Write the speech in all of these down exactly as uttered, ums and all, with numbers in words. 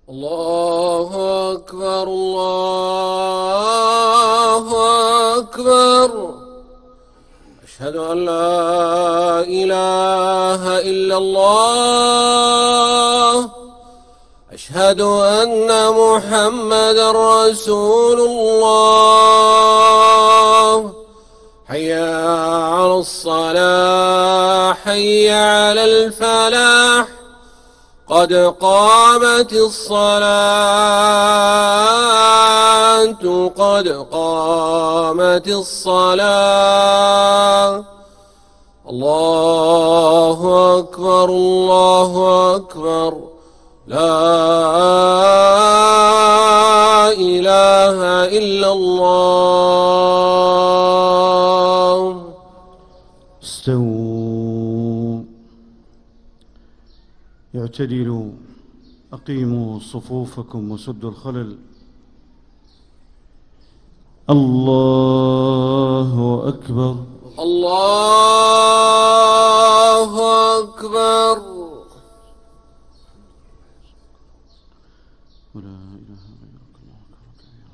الله أكبر الله أكبر. أشهد أن لا إله إلا الله. أشهد أن محمدًا رسول الله. حي على الصلاة حي على الفلاح. قد قامت الصلاة قد قامت الصلاة. الله أكبر الله أكبر. لا إله إلا الله. استووا اعتدلوا أقيموا صفوفكم وسدوا الخلل. الله أكبر الله أكبر. ولا إله غيرك الله أكبر.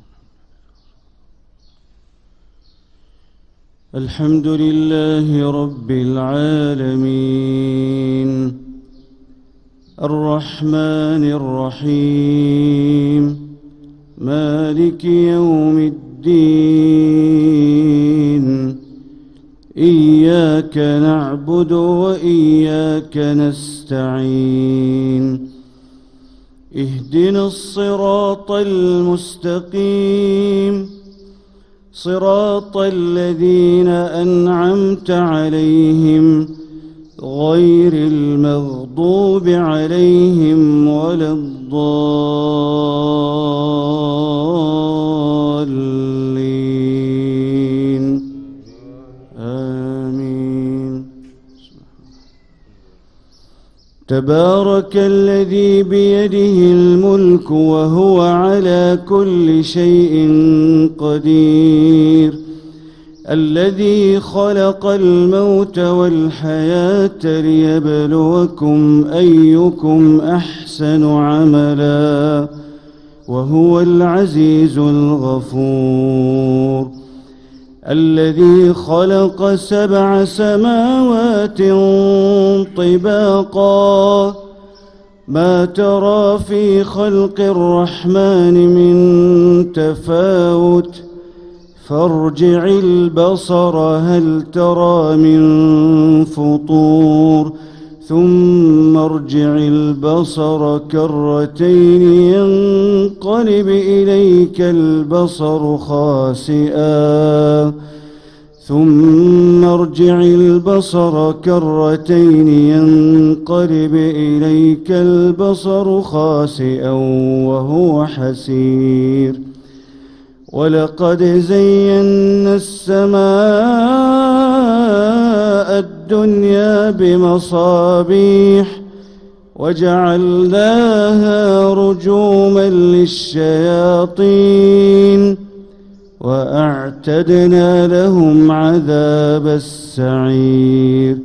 الحمد لله رب العالمين الرحمن الرحيم مالك يوم الدين. إياك نعبد وإياك نستعين. اهدنا الصراط المستقيم صراط الذين أنعمت عليهم غير المغضوب عليهم ولا الضالين. آمين. تبارك الذي بيده الملك وهو على كل شيء قدير. الذي خلق الموت والحياة ليبلوكم أيكم أحسن عملا وهو العزيز الغفور. الذي خلق سبع سماوات طباقا ما ترى في خلق الرحمن من تفاوت فارجع البصر هل ترى من فطور ثم ارجع البصر كرتين ينقلب إليك البصر خاسئا ثم ارجع البصر كرتين ينقلب إليك البصر خاسئا وهو حسير. ولقد زينا السماء الدنيا بمصابيح وجعلناها رجوما للشياطين وأعتدنا لهم عذاب السعير.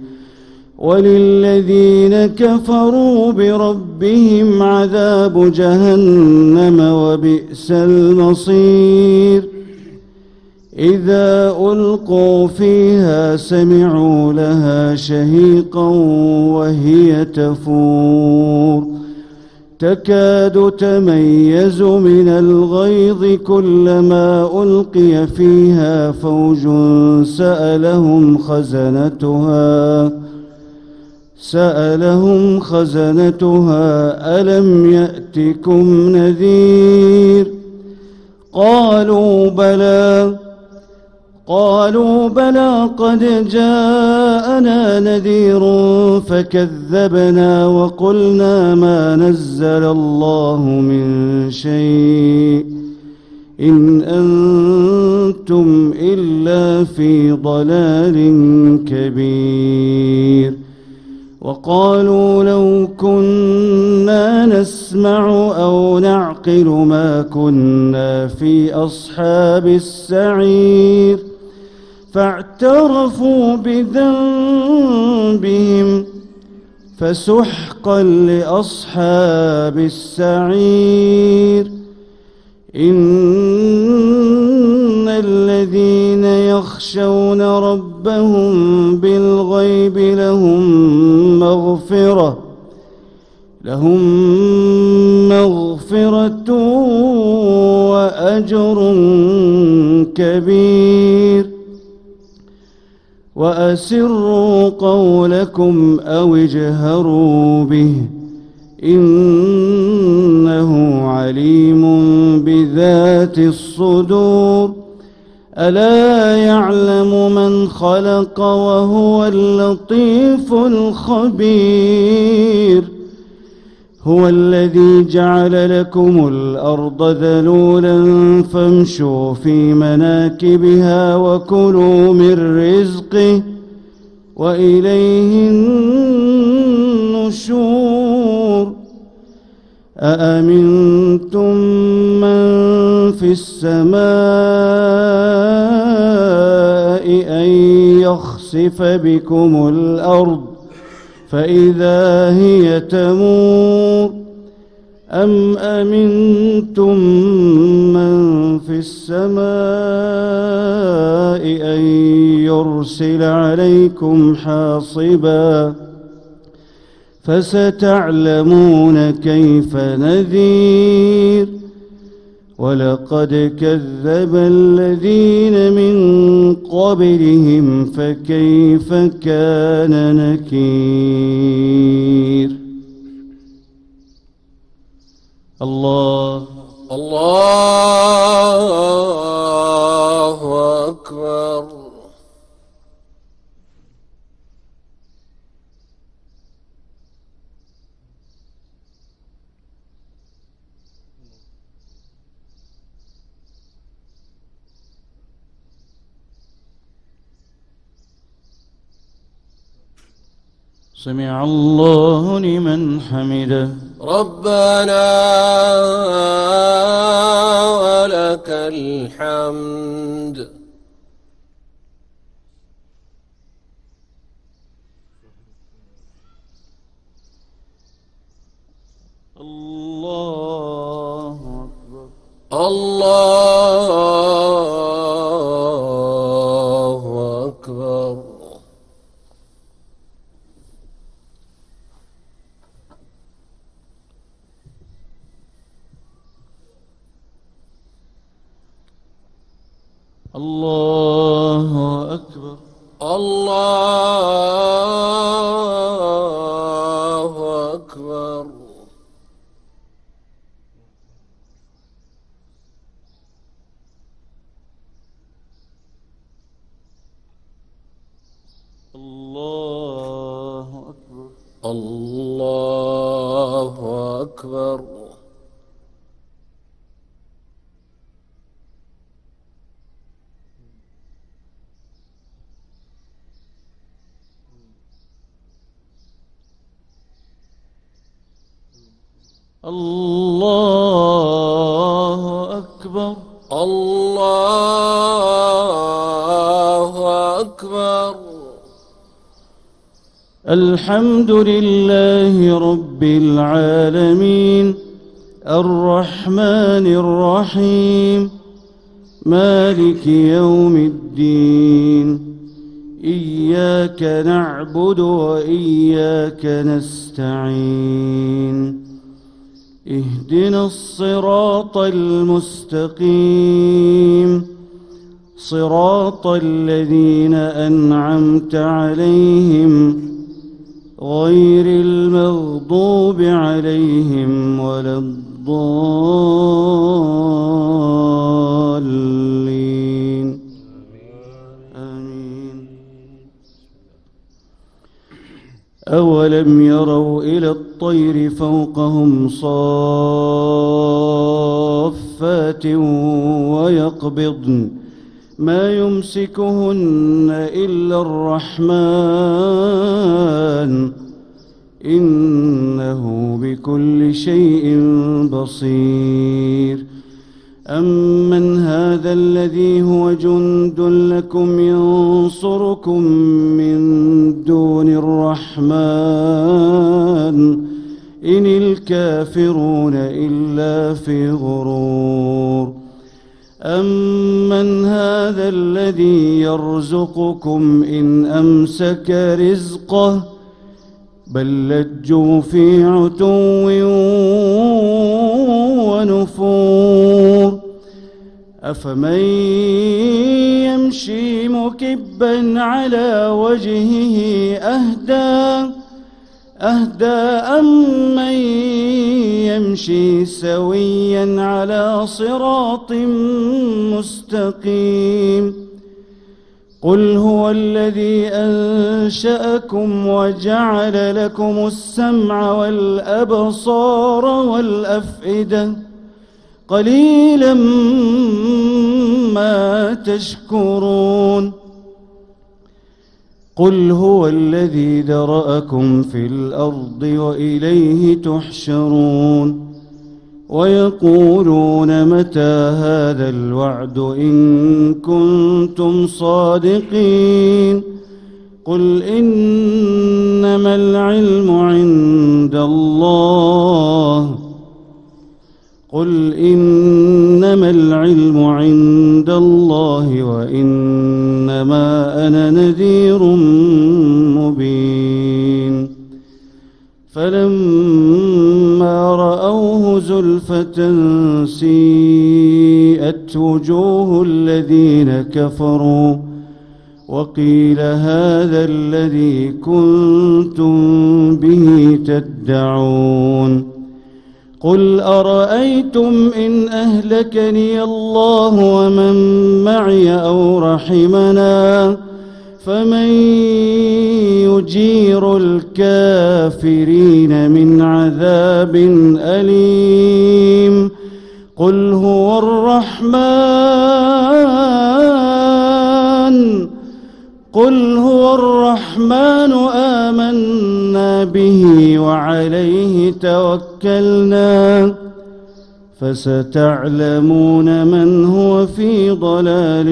وللذين كفروا بربهم عذاب جهنم وبئس المصير. إذا ألقوا فيها سمعوا لها شهيقا وهي تفور تكاد تميز من الغيظ كلما ألقي فيها فوج سألهم خزنتها سألهم خزنتها ألم يأتكم نذير قالوا بلى قالوا بلى قد جاءنا نذير فكذبنا وقلنا ما نزل الله من شيء إن أنتم إلا في ضلال كبير. وقالوا لو كنا نسمع أو نعقل ما كنا في أصحاب السعير فاعترفوا بذنبهم فسحقا لأصحاب السعير. إن الذين يخشون ربهم بالغيب لهم مغفرة لهم مغفرة وأجر كبير. وأسروا قولكم أو اجهروا به إنه عليم بذات الصدور. ألا يعلم من خلق وهو اللطيف الخبير. هو الذي جعل لكم الأرض ذلولا فامشوا في مناكبها وكلوا من رزقه وإليه النشور. أأمنتم من في السماء أن يخسف بكم الأرض فإذا هي تمور. أم أمنتم من في السماء أن يرسل عليكم حاصبا فستعلمون كيف نذير. ولقد كذب الذين من قبلهم فكيف كان نكير. الله الله أكبر. سمع الله لمن حمده. ربنا ولك الحمد. الله أكبر. الله أكبر. الله أكبر. الله أكبر. الله أكبر. الله أكبر. الله أكبر. الله أكبر. الحمد لله رب العالمين الرحمن الرحيم مالك يوم الدين. إياك نعبد وإياك نستعين. اهدنا الصراط المستقيم صراط الذين أنعمت عليهم غير المغضوب عليهم ولا الضالين. آمين. أولم يروا إلى الطير فوقهم صافات ويقبضن ما يمسكهن إلا الرحمن إنه بكل شيء بصير. أمن هذا الذي هو جند لكم ينصركم من دون الرحمن الكافرون إلا في غرور. أمن هذا الذي يرزقكم إن أمسك رزقه بل لجوا في عتو ونفور. أفمن يمشي مكبا على وجهه أهدى أهدى أمن يمشي سويا على صراط مستقيم. قل هو الذي أنشأكم وجعل لكم السمع والأبصار والأفئدة قليلا ما تشكرون. قل هو الذي ذرأكم في الأرض وإليه تحشرون. ويقولون متى هذا الوعد إن كنتم صادقين. قل إنما العلم عند الله قل إنما العلم عند الله وإنما أنا نذير مبين. فلما رأوه زلفة سيئت وجوه الذين كفروا وقيل هذا الذي كنتم به تدعون. قل أرأيتم إن أهلكني الله ومن معي أو رحمنا فمن يجير الكافرين من عذاب أليم. قل هو الرحمن قل هو الرحمن آمنا به وعليه توكلنا فستعلمون من هو في ضلال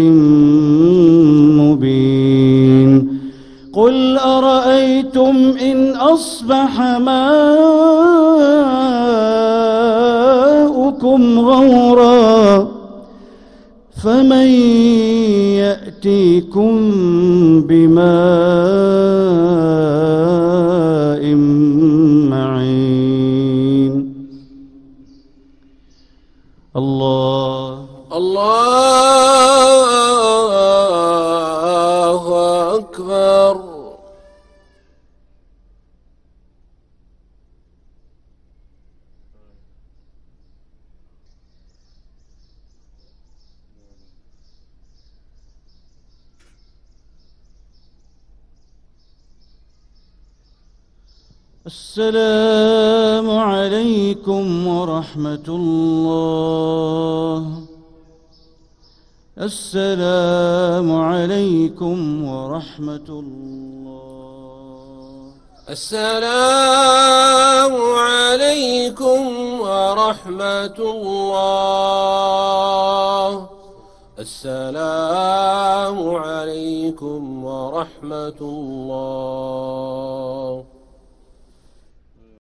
مبين. قل أرأيتم إن أصبح ماؤكم غورا فمن يأتيكم بماء معين. الله الله أكبر. السلام عليكم ورحمة الله. السلام عليكم ورحمة الله. السلام عليكم ورحمة الله. السلام عليكم ورحمة الله.